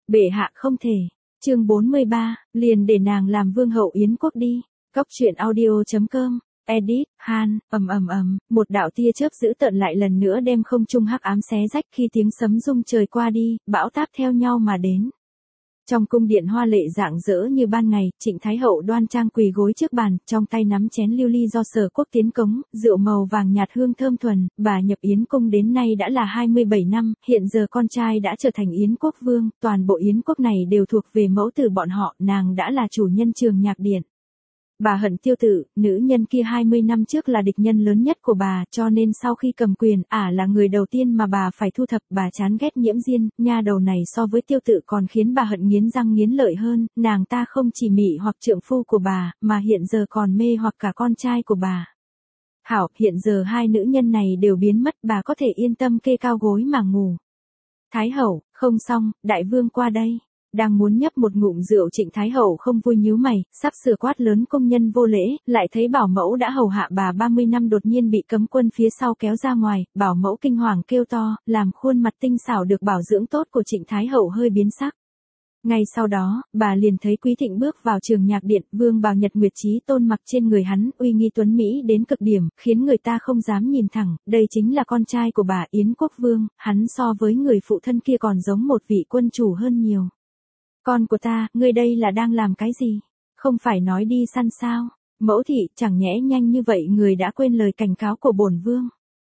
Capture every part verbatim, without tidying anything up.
Bệ hạ không thể. Chương bốn mươi ba, liền để nàng làm vương hậu Yến quốc đi. Cóc truyện audio.com. Edit, Han, ầm ầm ầm, một đạo tia chớp dữ tợn lại lần nữa đem không trung hắc ám xé rách khi tiếng sấm rung trời qua đi, bão táp theo nhau mà đến. Trong cung điện hoa lệ rạng rỡ như ban ngày, Trịnh Thái Hậu đoan trang quỳ gối trước bàn, trong tay nắm chén lưu ly do Sở Quốc tiến cống, rượu màu vàng nhạt hương thơm thuần, bà nhập Yến cung đến nay đã là hai mươi bảy năm, hiện giờ con trai đã trở thành Yến quốc vương, toàn bộ Yến quốc này đều thuộc về mẫu tử bọn họ, nàng đã là chủ nhân Trường Nhạc Điện. Bà hận Tiêu Tử, nữ nhân kia hai mươi năm trước là địch nhân lớn nhất của bà, cho nên sau khi cầm quyền, ả là người đầu tiên mà bà phải thu thập. Bà chán ghét Nhiễm Diên, nha đầu này so với Tiêu Tử còn khiến bà hận nghiến răng nghiến lợi hơn, nàng ta không chỉ mị hoặc trượng phu của bà, mà hiện giờ còn mê hoặc cả con trai của bà. Hảo, hiện giờ hai nữ nhân này đều biến mất, bà có thể yên tâm kê cao gối mà ngủ. Thái Hậu, không xong, đại vương qua đây. Đang muốn nhấp một ngụm rượu, Trịnh Thái Hậu không vui nhíu mày, sắp sửa quát lớn công nhân vô lễ, lại thấy bảo mẫu đã hầu hạ bà ba mươi năm đột nhiên bị cấm quân phía sau kéo ra ngoài, bảo mẫu kinh hoàng kêu to, làm khuôn mặt tinh xảo được bảo dưỡng tốt của Trịnh Thái Hậu hơi biến sắc. Ngay sau đó, bà liền thấy Quý Thịnh bước vào Trường Nhạc Điện, vương bào nhật nguyệt chí tôn mặc trên người hắn, uy nghi tuấn mỹ đến cực điểm, khiến người ta không dám nhìn thẳng, đây chính là con trai của bà Yến quốc vương, hắn so với người phụ thân kia còn giống một vị quân chủ hơn nhiều. Con của ta, ngươi đây là đang làm cái gì? Không phải nói đi săn sao? Mẫu thị, chẳng nhẽ nhanh như vậy người đã quên lời cảnh cáo của bổn vương.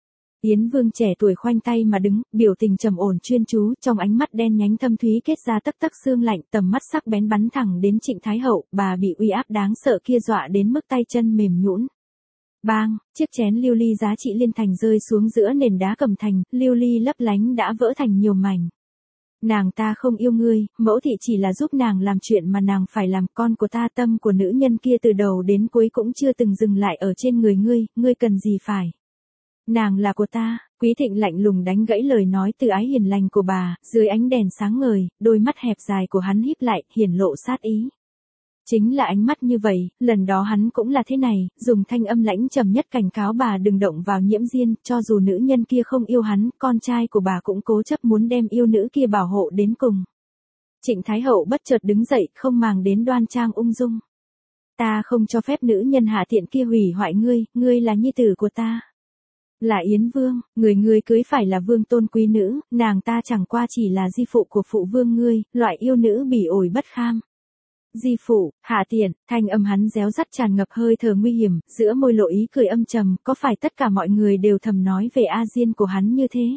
Yến vương trẻ tuổi khoanh tay mà đứng, biểu tình trầm ổn chuyên chú, trong ánh mắt đen nhánh thâm thúy kết ra tấc tấc xương lạnh, tầm mắt sắc bén bắn thẳng đến Trịnh Thái Hậu, bà bị uy áp đáng sợ kia dọa đến mức tay chân mềm nhũn. Bang, chiếc chén lưu ly giá trị liên thành rơi xuống giữa nền đá cẩm thành, lưu ly lấp lánh đã vỡ thành nhiều mảnh. Nàng ta không yêu ngươi, mẫu thị chỉ là giúp nàng làm chuyện mà nàng phải làm, con của ta, tâm của nữ nhân kia từ đầu đến cuối cũng chưa từng dừng lại ở trên người ngươi, ngươi cần gì phải. Nàng là của ta. Quý Thịnh lạnh lùng đánh gãy lời nói từ ái hiền lành của bà, dưới ánh đèn sáng ngời, đôi mắt hẹp dài của hắn híp lại, hiển lộ sát ý. Chính là ánh mắt như vậy, lần đó hắn cũng là thế này, dùng thanh âm lãnh trầm nhất cảnh cáo bà đừng động vào Nhiễm Diên, cho dù nữ nhân kia không yêu hắn, con trai của bà cũng cố chấp muốn đem yêu nữ kia bảo hộ đến cùng. Trịnh Thái Hậu bất chợt đứng dậy, không màng đến đoan trang ung dung. Ta không cho phép nữ nhân hạ tiện kia hủy hoại ngươi, ngươi là nhi tử của ta. Là Yến vương, người ngươi cưới phải là vương tôn quý nữ, nàng ta chẳng qua chỉ là di phụ của phụ vương ngươi, loại yêu nữ bỉ ổi bất kham. Di phụ, hạ tiện, thanh âm hắn réo rắt tràn ngập hơi thở nguy hiểm, giữa môi lộ ý cười âm trầm, có phải tất cả mọi người đều thầm nói về A Diên của hắn như thế?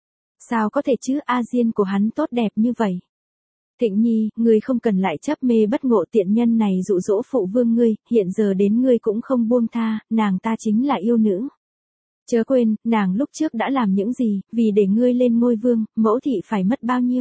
Sao có thể chứ, A Diên của hắn tốt đẹp như vậy? Thịnh Nhi, ngươi không cần lại chấp mê bất ngộ, tiện nhân này dụ dỗ phụ vương ngươi, hiện giờ đến ngươi cũng không buông tha, nàng ta chính là yêu nữ. Chớ quên, nàng lúc trước đã làm những gì, vì để ngươi lên ngôi vương, mẫu thị phải mất bao nhiêu?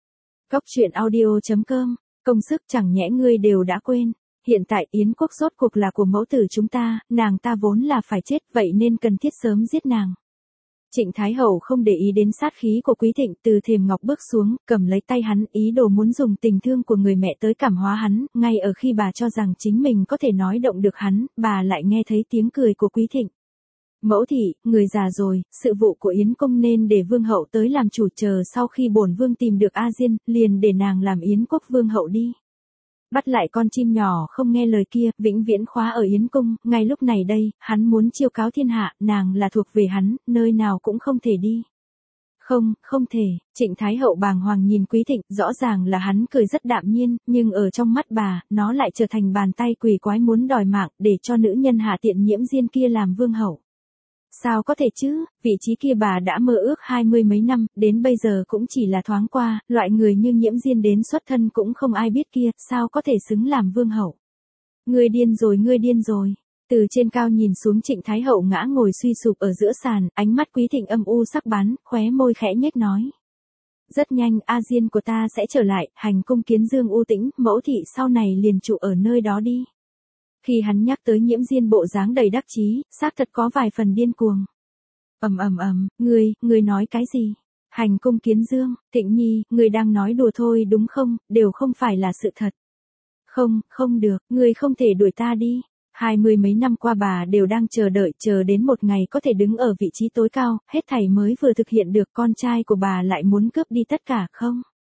Cóc truyện audio.com. Công sức chẳng nhẽ ngươi đều đã quên. Hiện tại Yến quốc rốt cuộc là của mẫu tử chúng ta, nàng ta vốn là phải chết, vậy nên cần thiết sớm giết nàng. Trịnh Thái Hậu không để ý đến sát khí của Quý Thịnh, từ thềm ngọc bước xuống, cầm lấy tay hắn, ý đồ muốn dùng tình thương của người mẹ tới cảm hóa hắn, ngay ở khi bà cho rằng chính mình có thể nói động được hắn, bà lại nghe thấy tiếng cười của Quý Thịnh. Mẫu thị, người già rồi, sự vụ của Yến cung nên để vương hậu tới làm chủ, chờ sau khi bổn vương tìm được A Diên, liền để nàng làm Yến quốc vương hậu đi. Bắt lại con chim nhỏ không nghe lời kia, vĩnh viễn khóa ở Yến cung, ngay lúc này đây, hắn muốn chiêu cáo thiên hạ, nàng là thuộc về hắn, nơi nào cũng không thể đi. Không, không thể. Trịnh Thái Hậu bàng hoàng nhìn Quý Thịnh, rõ ràng là hắn cười rất đạm nhiên, nhưng ở trong mắt bà, nó lại trở thành bàn tay quỷ quái muốn đòi mạng, để cho nữ nhân hạ tiện Nhiễm Diên kia làm vương hậu. Sao có thể chứ, vị trí kia bà đã mơ ước hai mươi mấy năm, đến bây giờ cũng chỉ là thoáng qua, loại người như Nhiễm Diên đến xuất thân cũng không ai biết kia, sao có thể xứng làm vương hậu. Ngươi điên rồi, ngươi điên rồi. Từ trên cao nhìn xuống, Trịnh Thái Hậu ngã ngồi suy sụp ở giữa sàn, ánh mắt Quý Thịnh âm u sắc bén, khóe môi khẽ nhếch nói. Rất nhanh, A Diên của ta sẽ trở lại, hành cung Kiến Dương u tĩnh, mẫu thị sau này liền trụ ở nơi đó đi. Khi hắn nhắc tới Nhiễm Diên bộ dáng đầy đắc chí, xác thật có vài phần điên cuồng. Ầm ầm ầm, ngươi, ngươi nói cái gì? Hành cung Kiến Dương, Thịnh Nhi, ngươi đang nói đùa thôi đúng không, đều không phải là sự thật. Không, không được, ngươi không thể đuổi ta đi. Hai mươi mấy năm qua bà đều đang chờ đợi, chờ đến một ngày có thể đứng ở vị trí tối cao, hết thảy mới vừa thực hiện được, con trai của bà lại muốn cướp đi tất cả không?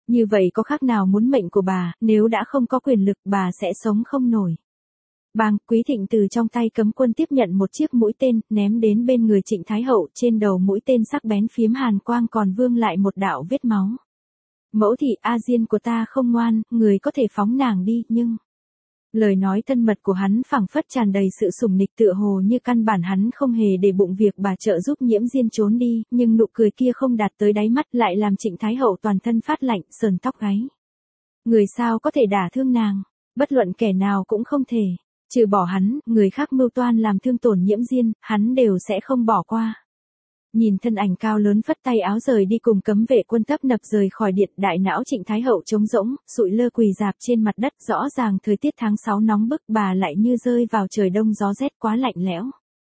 Như vậy có khác nào muốn mệnh của bà, nếu đã không có quyền lực bà sẽ sống không nổi. Bang, Quý Thịnh từ trong tay cấm quân tiếp nhận một chiếc mũi tên, ném đến bên người Trịnh Thái Hậu, trên đầu mũi tên sắc bén phiếm hàn quang còn vương lại một đạo vết máu. Mẫu thị, A Diên của ta không ngoan, người có thể phóng nàng đi, nhưng... Lời nói thân mật của hắn phảng phất tràn đầy sự sủng nịch, tựa hồ như căn bản hắn không hề để bụng việc bà trợ giúp Nhiễm Diên trốn đi, nhưng nụ cười kia không đạt tới đáy mắt lại làm Trịnh Thái Hậu toàn thân phát lạnh, sờn tóc gáy. Người sao có thể đả thương nàng, bất luận kẻ nào cũng không thể. Trừ bỏ hắn, người khác mưu toan làm thương tổn Nhiễm Diên, hắn đều sẽ không bỏ qua. Nhìn thân ảnh cao lớn phất tay áo rời đi cùng cấm vệ quân tấp nập rời khỏi điện, đại não Trịnh Thái Hậu trống rỗng, sụi lơ quỳ rạp trên mặt đất, rõ ràng thời tiết tháng sáu nóng bức, bà lại như rơi vào trời đông gió rét quá lạnh lẽo.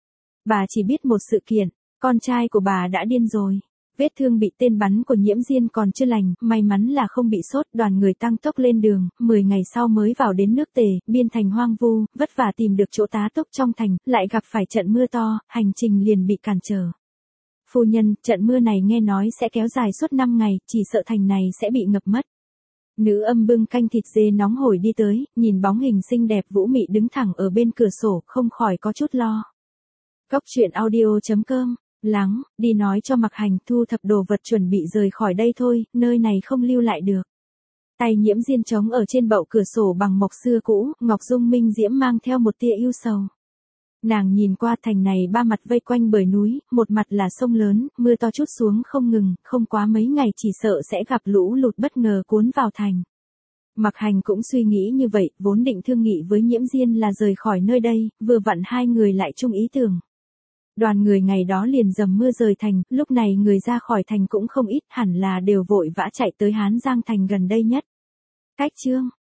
Bà chỉ biết một sự kiện, con trai của bà đã điên rồi. Vết thương bị tên bắn của Nhiễm Diên còn chưa lành, may mắn là không bị sốt, đoàn người tăng tốc lên đường, mười ngày sau mới vào đến nước Tề, biên thành hoang vu, vất vả tìm được chỗ tá túc trong thành, lại gặp phải trận mưa to, hành trình liền bị cản trở. Phu nhân, trận mưa này nghe nói sẽ kéo dài suốt năm ngày, chỉ sợ thành này sẽ bị ngập mất. Nữ âm bưng canh thịt dê nóng hổi đi tới, nhìn bóng hình xinh đẹp Vũ Mị đứng thẳng ở bên cửa sổ, không khỏi có chút lo. Cốc truyện audio chấm com, lắng, đi nói cho Mặc Hành thu thập đồ vật chuẩn bị rời khỏi đây thôi, nơi này không lưu lại được. Tay Nhiễm Diên trống ở trên bậu cửa sổ bằng mộc xưa cũ, Ngọc Dung Minh diễm mang theo một tia ưu sầu. Nàng nhìn qua thành này ba mặt vây quanh bởi núi, một mặt là sông lớn, mưa to trút xuống không ngừng, không quá mấy ngày chỉ sợ sẽ gặp lũ lụt bất ngờ cuốn vào thành. Mặc Hành cũng suy nghĩ như vậy, vốn định thương nghị với Nhiễm Diên là rời khỏi nơi đây, vừa vặn hai người lại chung ý tưởng. Đoàn người ngày đó liền dầm mưa rời thành, lúc này người ra khỏi thành cũng không ít, hẳn là đều vội vã chạy tới Hán Giang thành gần đây nhất. Cách chương